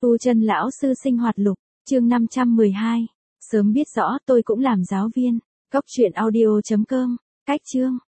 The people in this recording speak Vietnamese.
Tu chân lão sư sinh hoạt lục, chương 512. Sớm biết rõ tôi cũng làm giáo viên. Cốc truyện audio.com. Cách chương.